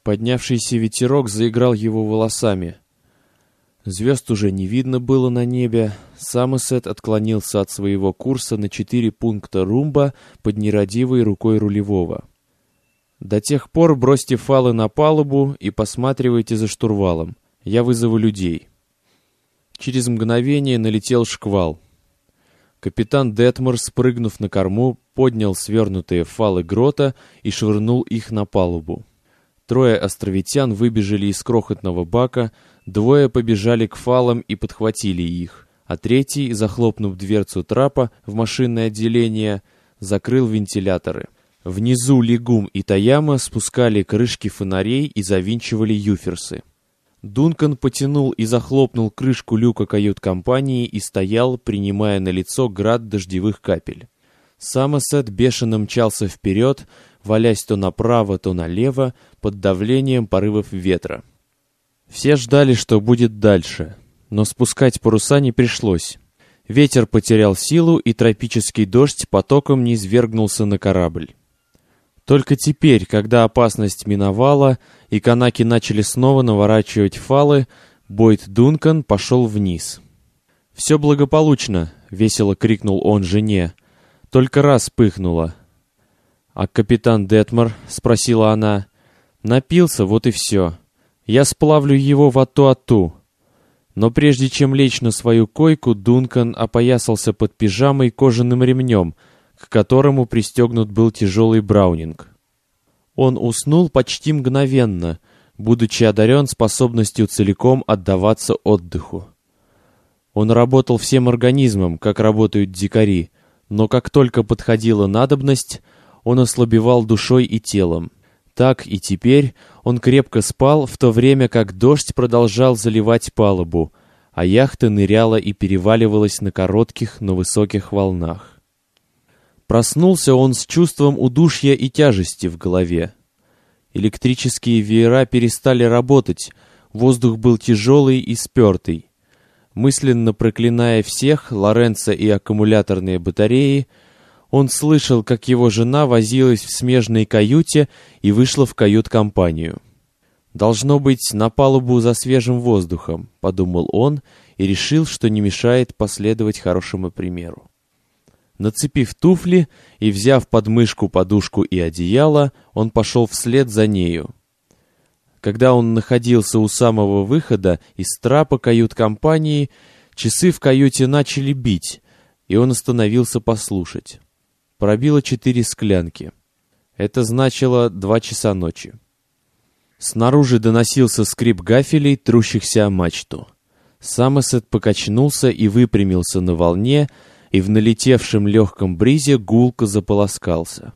Поднявшийся ветерок заиграл его волосами. Звезд уже не видно было на небе. Самосет отклонился от своего курса на 4 пункта румба под нерадивой рукой рулевого. «До тех пор бросьте фалы на палубу и посматривайте за штурвалом. Я вызову людей». Через мгновение налетел шквал. Капитан Детмор, спрыгнув на корму, поднял свернутые фалы грота и швырнул их на палубу. 3 островитян выбежали из крохотного бака, 2 побежали к фалам и подхватили их, а 3, захлопнув дверцу трапа в машинное отделение, закрыл вентиляторы. Внизу Лигум и Таяма спускали крышки фонарей и завинчивали юферсы. Дункан потянул и захлопнул крышку люка кают-компании и стоял, принимая на лицо град дождевых капель. Самосет бешено мчался вперед, валясь то направо, то налево, под давлением порывов ветра. Все ждали, что будет дальше, но спускать паруса не пришлось. Ветер потерял силу, и тропический дождь потоком низвергнулся на корабль. Только теперь, когда опасность миновала, и канаки начали снова наворачивать фалы, Бойд Дункан пошел вниз. «Все благополучно!» — весело крикнул он жене. «Только раз пыхнуло». «А капитан Детмор?» — спросила она. «Напился, вот и все. Я сплавлю его в Ату-Ату». Но прежде чем лечь на свою койку, Дункан опоясался под пижамой кожаным ремнем, к которому пристегнут был тяжелый браунинг. Он уснул почти мгновенно, будучи одарен способностью целиком отдаваться отдыху. Он работал всем организмом, как работают дикари, но как только подходила надобность, он ослабевал душой и телом. Так и теперь он крепко спал, в то время как дождь продолжал заливать палубу, а яхта ныряла и переваливалась на коротких, но высоких волнах. Проснулся он с чувством удушья и тяжести в голове. Электрические веера перестали работать, воздух был тяжелый и спертый. Мысленно проклиная всех, Лоренцо и аккумуляторные батареи, он слышал, как его жена возилась в смежной каюте и вышла в кают-компанию. «Должно быть, на палубу за свежим воздухом», — подумал он и решил, что не мешает последовать хорошему примеру. Нацепив туфли и взяв под мышку подушку и одеяло, он пошел вслед за нею. Когда он находился у самого выхода из трапа кают-компании, часы в каюте начали бить, и он остановился послушать. Пробило 4 склянки. Это значило 2 часа ночи. Снаружи доносился скрип гафелей, трущихся о мачту. Самосет покачнулся и выпрямился на волне, и в налетевшем легком бризе гулко заполоскался.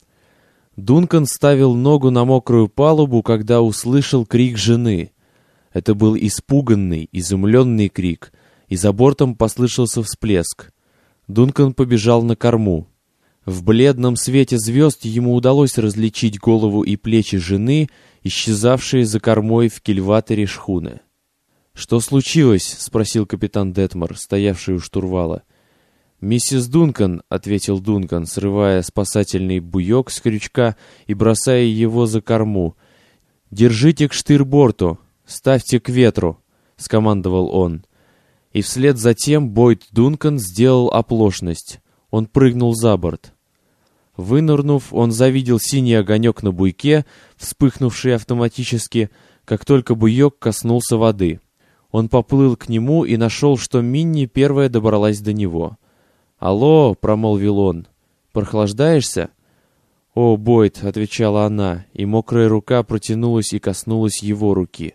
Дункан ставил ногу на мокрую палубу, когда услышал крик жены. Это был испуганный, изумленный крик, и за бортом послышался всплеск. Дункан побежал на корму. В бледном свете звезд ему удалось различить голову и плечи жены, исчезавшие за кормой в кильваторе шхуны. «Что случилось?» — спросил капитан Детмор, стоявший у штурвала. «Миссис Дункан», — ответил Дункан, срывая спасательный буек с крючка и бросая его за корму. «Держите к штырборту, ставьте к ветру», — скомандовал он. И вслед за тем Бойд Дункан сделал оплошность. Он прыгнул за борт. Вынырнув, он завидел синий огонек на буйке, вспыхнувший автоматически, как только буек коснулся воды. Он поплыл к нему и нашел, что Минни первая добралась до него. «Алло», — промолвил он, — «прохлаждаешься?» «О, Бойд», — отвечала она, и мокрая рука протянулась и коснулась его руки.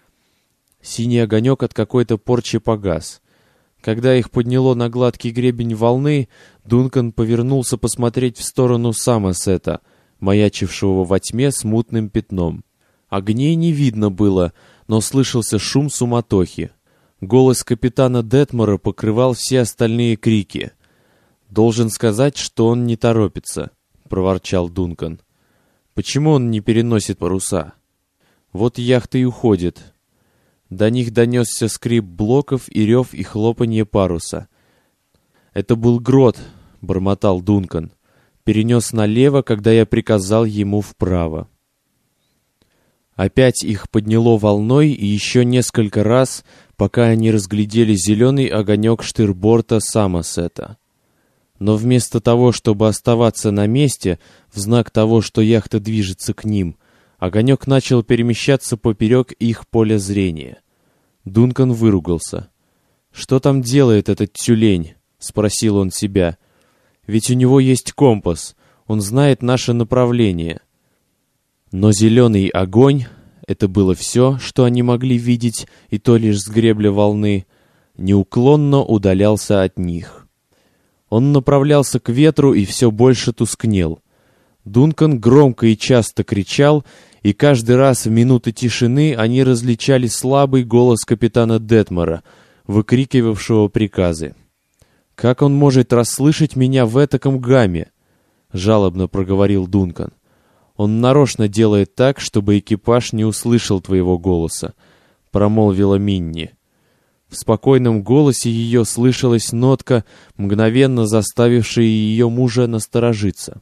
Синий огонек от какой-то порчи погас. Когда их подняло на гладкий гребень волны, Дункан повернулся посмотреть в сторону Самосета, маячившего во тьме смутным пятном. Огней не видно было, но слышался шум суматохи. Голос капитана Детмора покрывал все остальные крики. «Должен сказать, что он не торопится», — проворчал Дункан. «Почему он не переносит паруса? Вот яхта и уходит». До них донесся скрип блоков и рев и хлопанье паруса. «Это был грот», — бормотал Дункан. «Перенес налево, когда я приказал ему вправо». Опять их подняло волной и еще несколько раз, пока они разглядели зеленый огонек штырборта Самосета. Но вместо того, чтобы оставаться на месте, в знак того, что яхта движется к ним, огонек начал перемещаться поперек их поля зрения. Дункан выругался. «Что там делает этот тюлень?» — спросил он себя. «Ведь у него есть компас, он знает наше направление». Но зеленый огонь — это было все, что они могли видеть, и то лишь с гребля волны — неуклонно удалялся от них. Он направлялся к ветру и все больше тускнел. Дункан громко и часто кричал, и каждый раз в минуты тишины они различали слабый голос капитана Детмора, выкрикивавшего приказы. «Как он может расслышать меня в этаком гамме?» — жалобно проговорил Дункан. «Он нарочно делает так, чтобы экипаж не услышал твоего голоса», — промолвила Минни. В спокойном голосе ее слышалась нотка, мгновенно заставившая ее мужа насторожиться.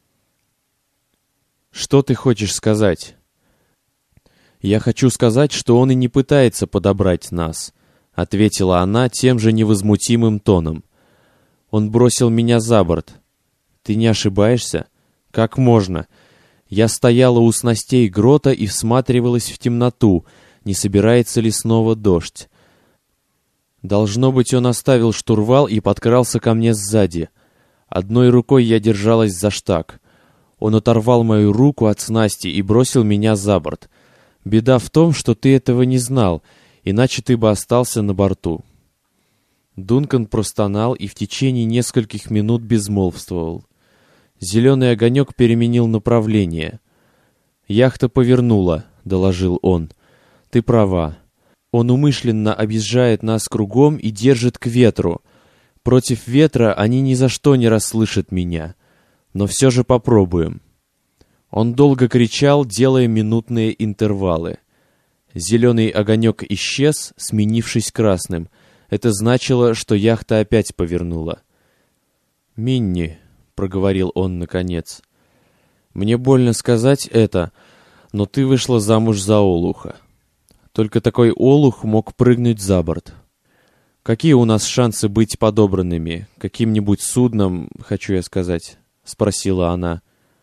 «Что ты хочешь сказать?» «Я хочу сказать, что он и не пытается подобрать нас», — ответила она тем же невозмутимым тоном. «Он бросил меня за борт». «Ты не ошибаешься?» «Как можно?» Я стояла у снастей грота и всматривалась в темноту, не собирается ли снова дождь. Должно быть, он оставил штурвал и подкрался ко мне сзади. Одной рукой я держалась за штаг. Он оторвал мою руку от снасти и бросил меня за борт. Беда в том, что ты этого не знал, иначе ты бы остался на борту». Дункан простонал и в течение нескольких минут безмолвствовал. Зеленый огонек переменил направление. «Яхта повернула», — доложил он. «Ты права. Он умышленно объезжает нас кругом и держит к ветру. Против ветра они ни за что не расслышат меня. Но все же попробуем». Он долго кричал, делая минутные интервалы. Зеленый огонек исчез, сменившись красным. Это значило, что яхта опять повернула. «Минни», — проговорил он наконец, — «мне больно сказать это, но ты вышла замуж за олуха. Только такой олух мог прыгнуть за борт. Какие у нас шансы быть подобранными каким-нибудь судном, хочу я сказать?» — спросила она.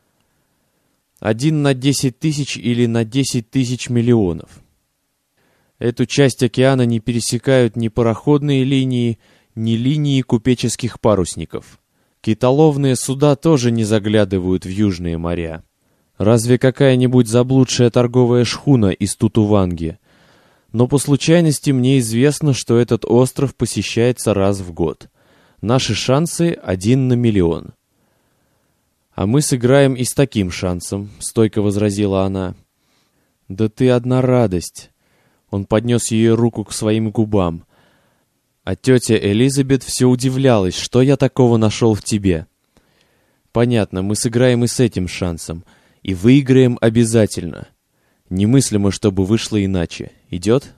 1 на 10 тысяч или на 10 тысяч миллионов. Эту часть океана не пересекают ни пароходные линии, ни линии купеческих парусников. Китоловные суда тоже не заглядывают в южные моря. Разве какая-нибудь заблудшая торговая шхуна из Тутуванги? Но по случайности мне известно, что этот остров посещается раз в год. Наши шансы 1 на миллион. «А мы сыграем и с таким шансом», — стойко возразила она. «Да ты одна радость». Он поднес ее руку к своим губам. А тетя Элизабет все удивлялась, что я такого нашел в тебе. «Понятно, мы сыграем и с этим шансом. И выиграем обязательно. Немыслимо, чтобы вышло иначе. Идет?»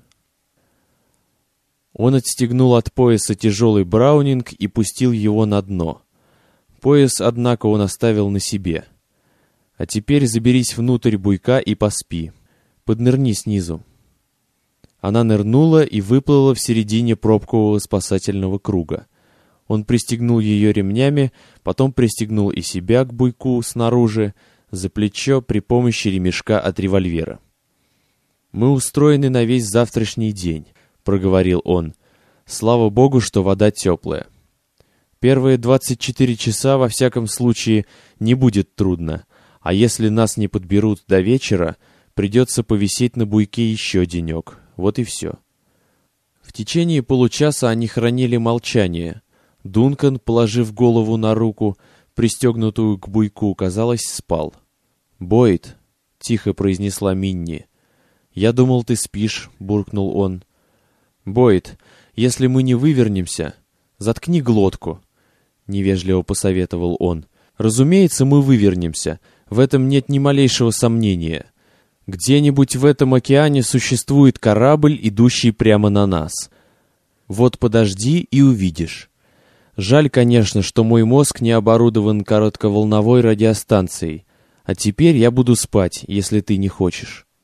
Он отстегнул от пояса тяжелый браунинг и пустил его на дно. Пояс, однако, он оставил на себе. «А теперь заберись внутрь буйка и поспи. Поднырни снизу». Она нырнула и выплыла в середине пробкового спасательного круга. Он пристегнул ее ремнями, потом пристегнул и себя к буйку снаружи, за плечо при помощи ремешка от револьвера. «Мы устроены на весь завтрашний день», — проговорил он. «Слава богу, что вода теплая. Первые 24 часа, во всяком случае, не будет трудно, а если нас не подберут до вечера, придется повисеть на буйке еще денек. Вот и все». В течение получаса они хранили молчание. Дункан, положив голову на руку, пристегнутую к буйку, казалось, спал. «Бойд», — тихо произнесла Минни. «Я думал, ты спишь», — буркнул он. «Бойд, если мы не вывернемся, заткни глотку», — невежливо посоветовал он. «Разумеется, мы вывернемся, в этом нет ни малейшего сомнения. Где-нибудь в этом океане существует корабль, идущий прямо на нас. Вот подожди и увидишь. Жаль, конечно, что мой мозг не оборудован коротковолновой радиостанцией. А теперь я буду спать, если ты не хочешь».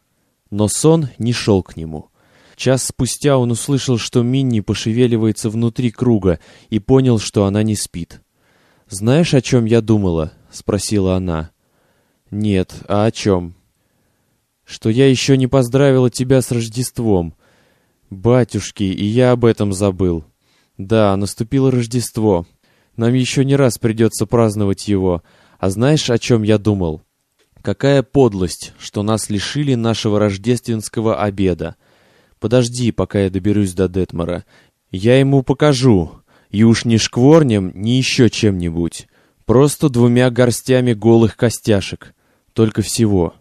Но сон не шел к нему. Час спустя он услышал, что Минни пошевеливается внутри круга, и понял, что она не спит. «Знаешь, о чем я думала?» — спросила она. «Нет, а о чем?» «Что я еще не поздравила тебя с Рождеством. Батюшки, и я об этом забыл. Да, наступило Рождество. Нам еще не раз придется праздновать его. А знаешь, о чем я думал? Какая подлость, что нас лишили нашего рождественского обеда. Подожди, пока я доберусь до Детмора. Я ему покажу. И уж не шкворнем, ни еще чем-нибудь. Просто 2 горстями голых костяшек. Только всего».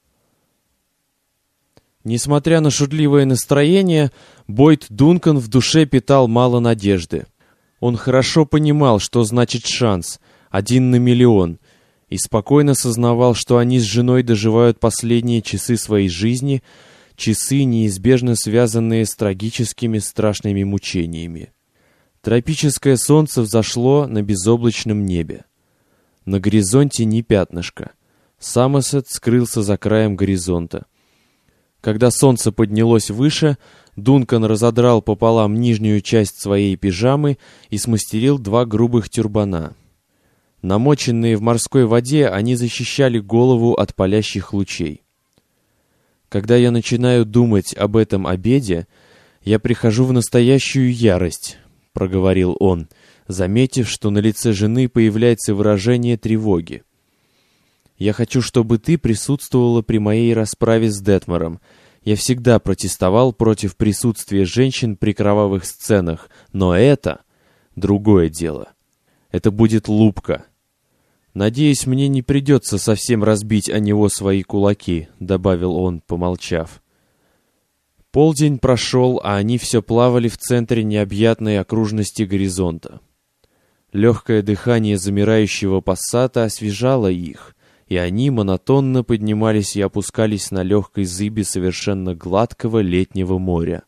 Несмотря на шутливое настроение, Бойд Дункан в душе питал мало надежды. Он хорошо понимал, что значит шанс, 1 на миллион, и спокойно сознавал, что они с женой доживают последние часы своей жизни, часы, неизбежно связанные с трагическими страшными мучениями. Тропическое солнце взошло на безоблачном небе. На горизонте ни пятнышка. Самосет скрылся за краем горизонта. Когда солнце поднялось выше, Дункан разодрал пополам нижнюю часть своей пижамы и смастерил 2 грубых тюрбана. Намоченные в морской воде, они защищали голову от палящих лучей. Когда я начинаю думать об этом обеде, я прихожу в настоящую ярость, — проговорил он, заметив, что на лице жены появляется выражение тревоги. Я хочу, чтобы ты присутствовала при моей расправе с Детмором. Я всегда протестовал против присутствия женщин при кровавых сценах, но это другое дело. Это будет лупка. Надеюсь, мне не придется совсем разбить о него свои кулаки, — добавил он, помолчав. Полдень прошел, а они все плавали в центре необъятной окружности горизонта. Легкое дыхание замирающего пассата освежало их, и они монотонно поднимались и опускались на легкой зыби совершенно гладкого летнего моря.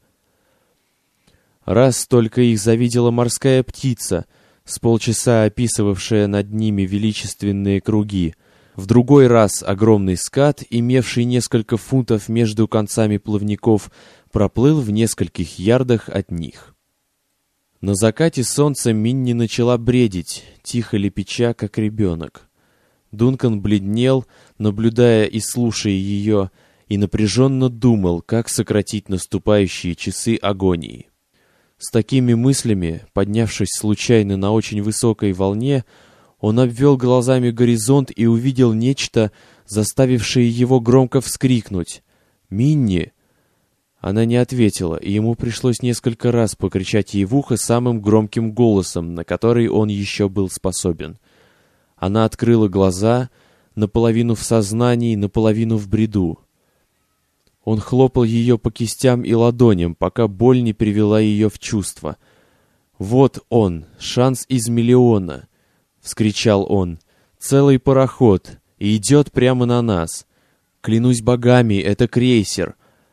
Раз только их завидела морская птица, с полчаса описывавшая над ними величественные круги, в другой раз огромный скат, имевший несколько футов между концами плавников, проплыл в нескольких ярдах от них. На закате солнца Минни начала бредить, тихо лепеча, как ребенок. Дункан бледнел, наблюдая и слушая ее, и напряженно думал, как сократить наступающие часы агонии. С такими мыслями, поднявшись случайно на очень высокой волне, он обвел глазами горизонт и увидел нечто, заставившее его громко вскрикнуть. «Минни!» Она не ответила, и ему пришлось несколько раз покричать ей в ухо самым громким голосом, на который он еще был способен. Она открыла глаза, наполовину в сознании, наполовину в бреду. Он хлопал ее по кистям и ладоням, пока боль не привела ее в чувство. «Вот он, шанс из миллиона!» — вскричал он. «Целый пароход, и идет прямо на нас. Клянусь богами, это крейсер.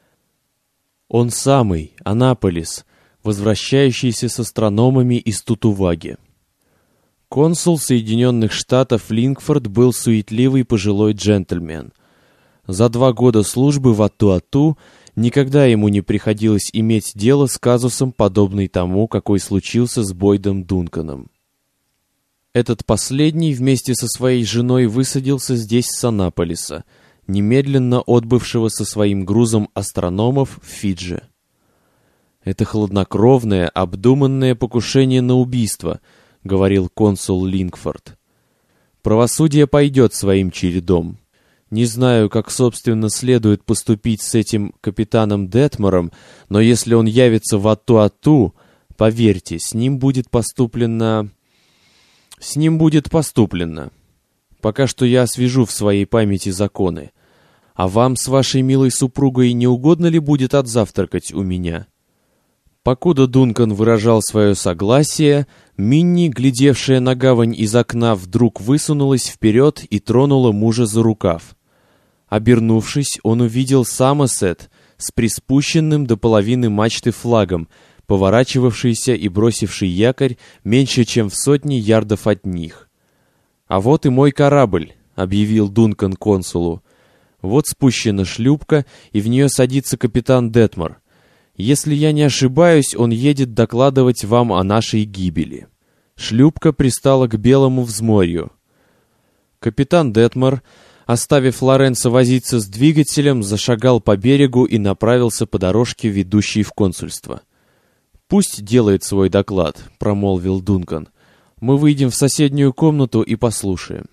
Он самый, Анаполис, возвращающийся с астрономами из Тутуваги». Консул Соединенных Штатов Лингфорд был суетливый пожилой джентльмен. За 2 года службы в Ату-Ату никогда ему не приходилось иметь дело с казусом, подобный тому, какой случился с Бойдом Дунканом. Этот последний вместе со своей женой высадился здесь с Анаполиса, немедленно отбывшего со своим грузом астрономов в Фиджи. «Это хладнокровное, обдуманное покушение на убийство», — говорил консул Лингфорд. «Правосудие пойдет своим чередом. Не знаю, как, собственно, следует поступить с этим капитаном Детмором, но если он явится в Ату-Ату, поверьте, с ним будет поступлено. Пока что я освежу в своей памяти законы. А вам с вашей милой супругой не угодно ли будет отзавтракать у меня?» Покуда Дункан выражал свое согласие, Минни, глядевшая на гавань из окна, вдруг высунулась вперед и тронула мужа за рукав. Обернувшись, он увидел Самосет с приспущенным до половины мачты флагом, поворачивавшийся и бросивший якорь меньше, чем в 100 ярдов от них. «А вот и мой корабль», — объявил Дункан консулу. Вот спущена шлюпка, и в нее садится капитан Детмор. Если я не ошибаюсь, он едет докладывать вам о нашей гибели. Шлюпка пристала к Белому взморью. Капитан Детмор, оставив Лоренцо возиться с двигателем, зашагал по берегу и направился по дорожке, ведущей в консульство. «Пусть делает свой доклад», — промолвил Дункан. «Мы выйдем в соседнюю комнату и послушаем».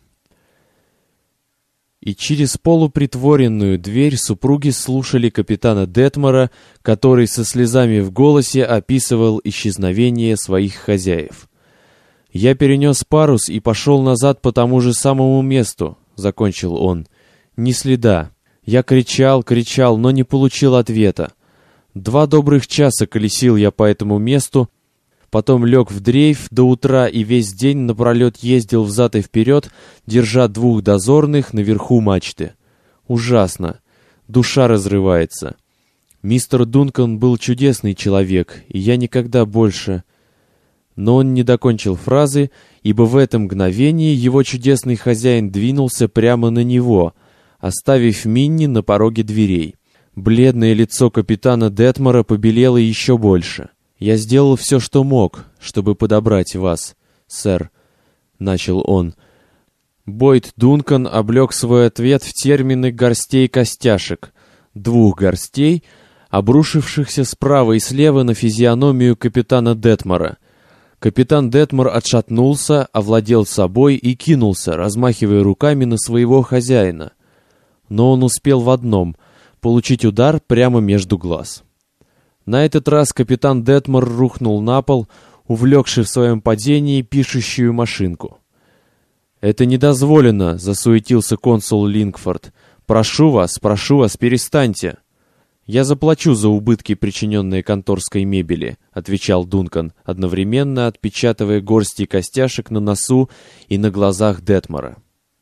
И через полупритворенную дверь супруги слушали капитана Детмора, который со слезами в голосе описывал исчезновение своих хозяев. «Я перенес парус и пошел назад по тому же самому месту», — закончил он. «Ни следа. Я кричал, но не получил ответа. 2 добрых часа колесил я по этому месту, потом лег в дрейф до утра и весь день напролет ездил взад и вперед, держа 2 дозорных наверху мачты. Ужасно. Душа разрывается. Мистер Дункан был чудесный человек, и я никогда больше...» Но он не докончил фразы, ибо в это мгновение его чудесный хозяин двинулся прямо на него, оставив Минни на пороге дверей. Бледное лицо капитана Детмора побелело еще больше. «Я сделал все, что мог, чтобы подобрать вас, сэр», — начал он. Бойд Дункан облег свой ответ в термины горстей-костяшек, 2 горстей, обрушившихся справа и слева на физиономию капитана Детмора. Капитан Детмор отшатнулся, овладел собой и кинулся, размахивая руками на своего хозяина. Но он успел в одном — получить удар прямо между глаз. На этот раз капитан Детмор рухнул на пол, увлекший в своем падении пишущую машинку. «Это недозволено», — засуетился консул Лингфорд. прошу вас, перестаньте». «Я заплачу за убытки, причиненные конторской мебели», — отвечал Дункан, одновременно отпечатывая горсти костяшек на носу и на глазах Детмора.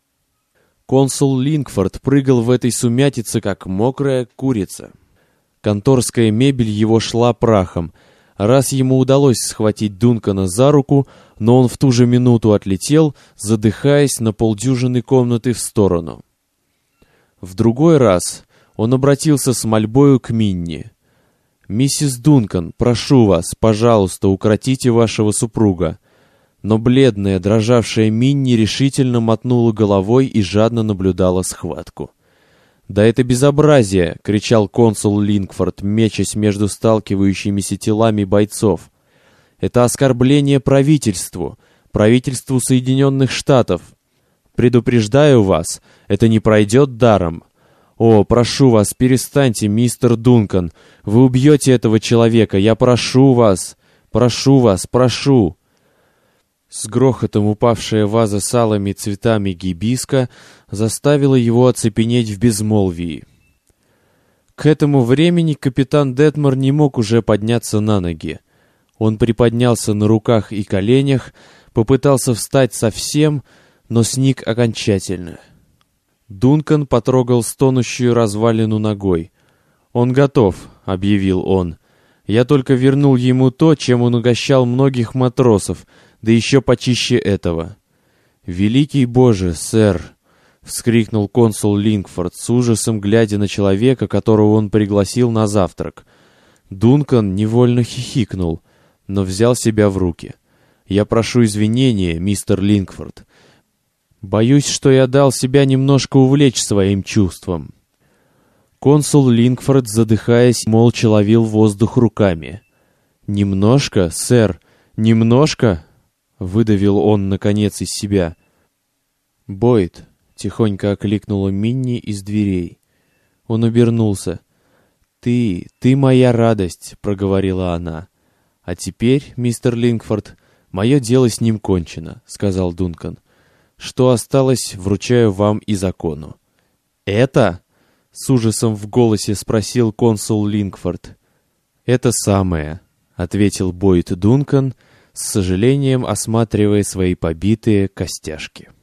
Консул Лингфорд прыгал в этой сумятице, как мокрая курица. Конторская мебель его шла прахом. Раз ему удалось схватить Дункана за руку, но он в ту же минуту отлетел, задыхаясь на полдюжины комнаты в сторону. В другой раз он обратился с мольбою к Минни. «Миссис Дункан, прошу вас, пожалуйста, укротите вашего супруга». Но бледная, дрожавшая Минни решительно мотнула головой и жадно наблюдала схватку. «Да это безобразие!» — кричал консул Лингфорд, мечась между сталкивающимися телами бойцов. «Это оскорбление правительству Соединенных Штатов. Предупреждаю вас, это не пройдет даром. О, прошу вас, перестаньте, мистер Дункан. Вы убьете этого человека. Я прошу вас, прошу». С грохотом упавшая ваза с алыми цветами гибиска заставила его оцепенеть в безмолвии. К этому времени капитан Детмор не мог уже подняться на ноги. Он приподнялся на руках и коленях, попытался встать совсем, но сник окончательно. Дункан потрогал стонущую развалину ногой. «Он готов», — объявил он. «Я только вернул ему то, чем он угощал многих матросов, да еще почище этого». «Великий Боже, сэр!» — вскрикнул консул Лингфорд, с ужасом глядя на человека, которого он пригласил на завтрак. Дункан невольно хихикнул, но взял себя в руки. «Я прошу извинения, мистер Лингфорд. Боюсь, что я дал себя немножко увлечь своим чувством». Консул Лингфорд, задыхаясь, молча ловил воздух руками. «Немножко, сэр, немножко?» — выдавил он, наконец, из себя. «Бойд», — тихонько окликнула Минни из дверей. Он обернулся. «Ты моя радость», — проговорила она. «А теперь, мистер Лингфорд, мое дело с ним кончено», — сказал Дункан. «Что осталось, вручаю вам и закону». «Это?» — с ужасом в голосе спросил консул Лингфорд. «Это самое», — ответил Бойд Дункан, с сожалением осматривая свои побитые костяшки.